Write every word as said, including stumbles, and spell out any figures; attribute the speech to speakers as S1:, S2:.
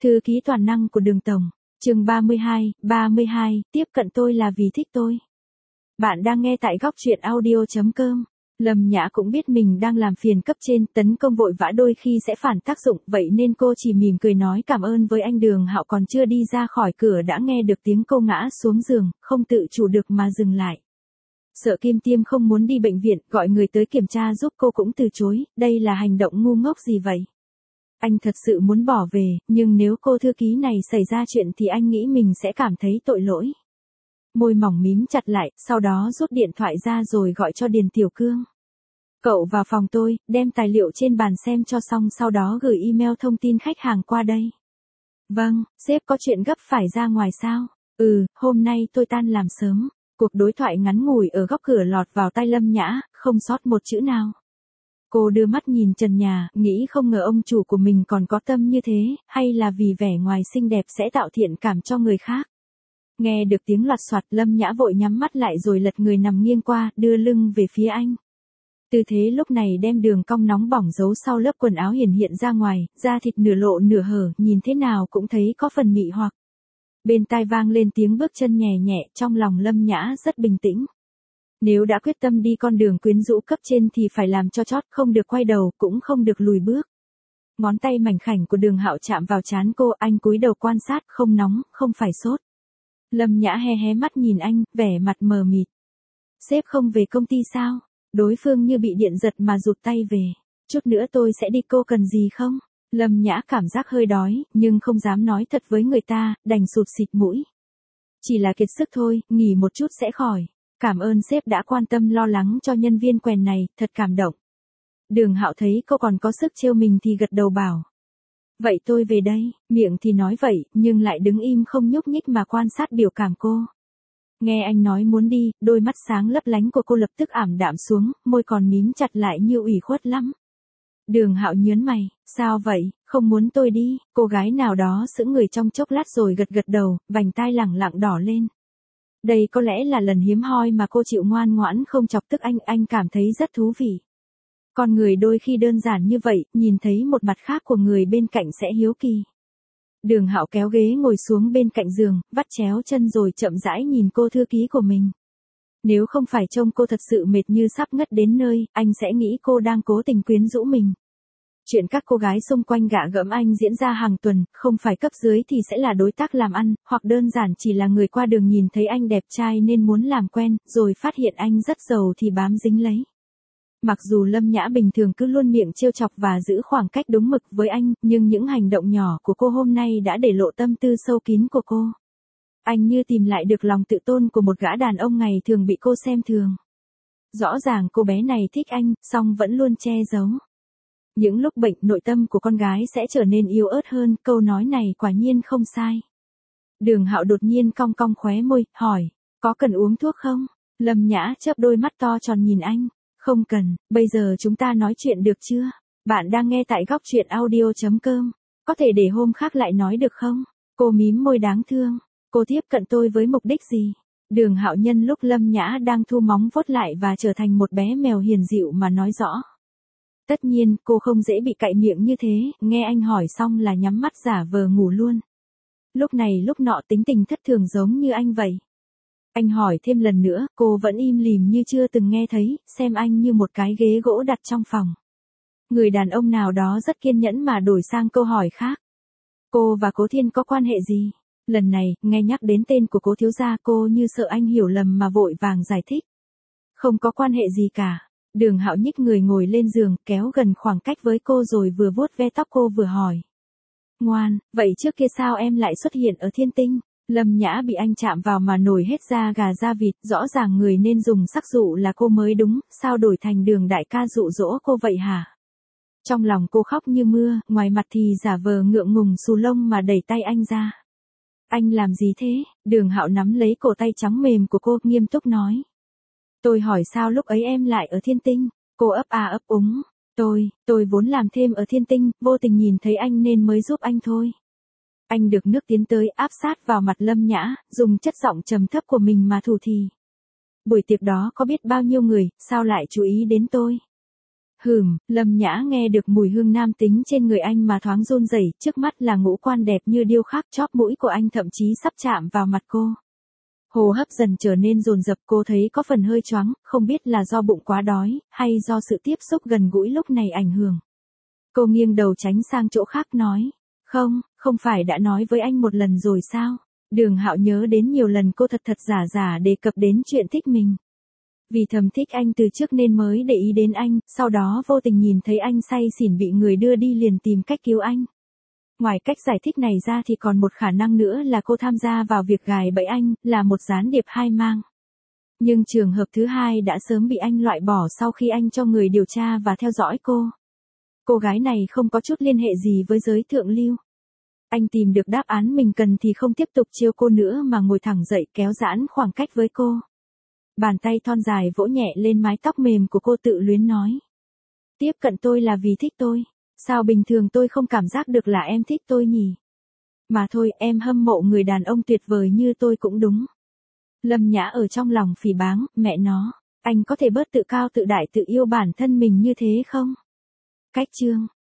S1: Thư ký toàn năng của Đường Tổng. Chương ba mươi hai, ba mươi hai, tiếp cận tôi là vì thích tôi. Bạn đang nghe tại góc truyện audio chấm com. Lâm Nhã cũng biết mình đang làm phiền cấp trên, tấn công vội vã đôi khi sẽ phản tác dụng, vậy nên cô chỉ mỉm cười nói cảm ơn với anh Đường Hạo, còn chưa đi ra khỏi cửa đã nghe được tiếng cô ngã xuống giường, không tự chủ được mà dừng lại. Sợ Kim Tiêm không muốn đi bệnh viện, gọi người tới kiểm tra giúp cô cũng từ chối, đây là hành động ngu ngốc gì vậy? Anh thật sự muốn bỏ về, nhưng nếu cô thư ký này xảy ra chuyện thì anh nghĩ mình sẽ cảm thấy tội lỗi. Môi mỏng mím chặt lại, sau đó rút điện thoại ra rồi gọi cho Điền Tiểu Cương. Cậu vào phòng tôi, đem tài liệu trên bàn xem cho xong, sau đó gửi email thông tin khách hàng qua đây. Vâng, sếp có chuyện gấp phải ra ngoài sao? Ừ, hôm nay tôi tan làm sớm. Cuộc đối thoại ngắn ngủi ở góc cửa lọt vào tai Lâm Nhã, không sót một chữ nào. Cô đưa mắt nhìn trần nhà, nghĩ không ngờ ông chủ của mình còn có tâm như thế, hay là vì vẻ ngoài xinh đẹp sẽ tạo thiện cảm cho người khác. Nghe được tiếng loạt soạt, Lâm Nhã vội nhắm mắt lại rồi lật người nằm nghiêng qua, đưa lưng về phía anh. Tư thế lúc này đem đường cong nóng bỏng giấu sau lớp quần áo hiển hiện ra ngoài, da thịt nửa lộ nửa hở, nhìn thế nào cũng thấy có phần mị hoặc. Bên tai vang lên tiếng bước chân nhẹ nhẹ, trong lòng Lâm Nhã rất bình tĩnh. Nếu đã quyết tâm đi con đường quyến rũ cấp trên thì phải làm cho chót, không được quay đầu, cũng không được lùi bước. Ngón tay mảnh khảnh của Đường Hạo chạm vào trán cô, anh cúi đầu quan sát, không nóng, không phải sốt. Lâm Nhã hé hé mắt nhìn anh, vẻ mặt mờ mịt. Sếp không về công ty sao? Đối phương như bị điện giật mà rụt tay về. Chút nữa tôi sẽ đi, cô cần gì không? Lâm Nhã cảm giác hơi đói, nhưng không dám nói thật với người ta, đành sụt xịt mũi. Chỉ là kiệt sức thôi, nghỉ một chút sẽ khỏi. Cảm ơn sếp đã quan tâm lo lắng cho nhân viên quèn này, thật cảm động. Đường Hạo thấy cô còn có sức trêu mình thì gật đầu bảo. Vậy tôi về đây, miệng thì nói vậy, nhưng lại đứng im không nhúc nhích mà quan sát biểu cảm cô. Nghe anh nói muốn đi, đôi mắt sáng lấp lánh của cô lập tức ảm đạm xuống, môi còn mím chặt lại như ủy khuất lắm. Đường Hạo nhớn mày, sao vậy, không muốn tôi đi? Cô gái nào đó sững người trong chốc lát rồi gật gật đầu, vành tai lẳng lặng đỏ lên. Đây có lẽ là lần hiếm hoi mà cô chịu ngoan ngoãn không chọc tức anh, anh cảm thấy rất thú vị. Con người đôi khi đơn giản như vậy, nhìn thấy một mặt khác của người bên cạnh sẽ hiếu kỳ. Đường Hạo kéo ghế ngồi xuống bên cạnh giường, vắt chéo chân rồi chậm rãi nhìn cô thư ký của mình. Nếu không phải trông cô thật sự mệt như sắp ngất đến nơi, anh sẽ nghĩ cô đang cố tình quyến rũ mình. Chuyện các cô gái xung quanh gạ gẫm anh diễn ra hàng tuần, không phải cấp dưới thì sẽ là đối tác làm ăn, hoặc đơn giản chỉ là người qua đường nhìn thấy anh đẹp trai nên muốn làm quen, rồi phát hiện anh rất giàu thì bám dính lấy. Mặc dù Lâm Nhã bình thường cứ luôn miệng trêu chọc và giữ khoảng cách đúng mực với anh, nhưng những hành động nhỏ của cô hôm nay đã để lộ tâm tư sâu kín của cô. Anh như tìm lại được lòng tự tôn của một gã đàn ông ngày thường bị cô xem thường. Rõ ràng cô bé này thích anh, song vẫn luôn che giấu. Những lúc bệnh, nội tâm của con gái sẽ trở nên yếu ớt hơn, câu nói này quả nhiên không sai. Đường Hạo đột nhiên cong cong khóe môi, hỏi, có cần uống thuốc không? Lâm Nhã chớp đôi mắt to tròn nhìn anh. Không cần, bây giờ chúng ta nói chuyện được chưa? Bạn đang nghe tại góc truyện audio chấm com. Có thể để hôm khác lại nói được không? Cô mím môi đáng thương. Cô tiếp cận tôi với mục đích gì? Đường Hạo nhân lúc Lâm Nhã đang thu móng vuốt lại và trở thành một bé mèo hiền dịu mà nói rõ. Tất nhiên, cô không dễ bị cạy miệng như thế, nghe anh hỏi xong là nhắm mắt giả vờ ngủ luôn. Lúc này lúc nọ tính tình thất thường giống như anh vậy. Anh hỏi thêm lần nữa, cô vẫn im lìm như chưa từng nghe thấy, xem anh như một cái ghế gỗ đặt trong phòng. Người đàn ông nào đó rất kiên nhẫn mà đổi sang câu hỏi khác. Cô và Cố Thiên có quan hệ gì? Lần này, nghe nhắc đến tên của Cố thiếu gia, cô như sợ anh hiểu lầm mà vội vàng giải thích. Không có quan hệ gì cả. Đường Hạo nhích người ngồi lên giường, kéo gần khoảng cách với cô rồi vừa vuốt ve tóc cô vừa hỏi. Ngoan, vậy trước kia sao em lại xuất hiện ở Thiên Tinh? Lâm Nhã bị anh chạm vào mà nổi hết da gà da vịt, rõ ràng người nên dùng sắc dụ là cô mới đúng, sao đổi thành Đường đại ca dụ dỗ cô vậy hả? Trong lòng cô khóc như mưa, ngoài mặt thì giả vờ ngượng ngùng xù lông mà đẩy tay anh ra. Anh làm gì thế? Đường Hạo nắm lấy cổ tay trắng mềm của cô, nghiêm túc nói. Tôi hỏi sao lúc ấy em lại ở Thiên Tinh? Cô ấp à ấp úng. Tôi, tôi vốn làm thêm ở Thiên Tinh, vô tình nhìn thấy anh nên mới giúp anh thôi. Anh được nước tiến tới áp sát vào mặt Lâm Nhã, dùng chất giọng trầm thấp của mình mà thủ thỉ. Buổi tiệc đó có biết bao nhiêu người, sao lại chú ý đến tôi? Hừm, Lâm Nhã nghe được mùi hương nam tính trên người anh mà thoáng run rẩy, trước mắt là ngũ quan đẹp như điêu khắc, chóp mũi của anh thậm chí sắp chạm vào mặt cô. Hô hấp dần trở nên dồn dập, cô thấy có phần hơi choáng, không biết là do bụng quá đói, hay do sự tiếp xúc gần gũi lúc này ảnh hưởng. Cô nghiêng đầu tránh sang chỗ khác nói, không, không phải đã nói với anh một lần rồi sao? Đường Hạo nhớ đến nhiều lần cô thật thật giả giả đề cập đến chuyện thích mình. Vì thầm thích anh từ trước nên mới để ý đến anh, sau đó vô tình nhìn thấy anh say xỉn bị người đưa đi liền tìm cách cứu anh. Ngoài cách giải thích này ra thì còn một khả năng nữa là cô tham gia vào việc gài bẫy anh, là một gián điệp hai mang. Nhưng trường hợp thứ hai đã sớm bị anh loại bỏ sau khi anh cho người điều tra và theo dõi cô. Cô gái này không có chút liên hệ gì với giới thượng lưu. Anh tìm được đáp án mình cần thì không tiếp tục chiêu cô nữa mà ngồi thẳng dậy kéo giãn khoảng cách với cô. Bàn tay thon dài vỗ nhẹ lên mái tóc mềm của cô tự luyến nói. Tiếp cận tôi là vì thích tôi. Sao bình thường tôi không cảm giác được là em thích tôi nhỉ? Mà thôi, em hâm mộ người đàn ông tuyệt vời như tôi cũng đúng. Lâm Nhã ở trong lòng phỉ báng, mẹ nó, anh có thể bớt tự cao tự đại tự yêu bản thân mình như thế không? Cách chương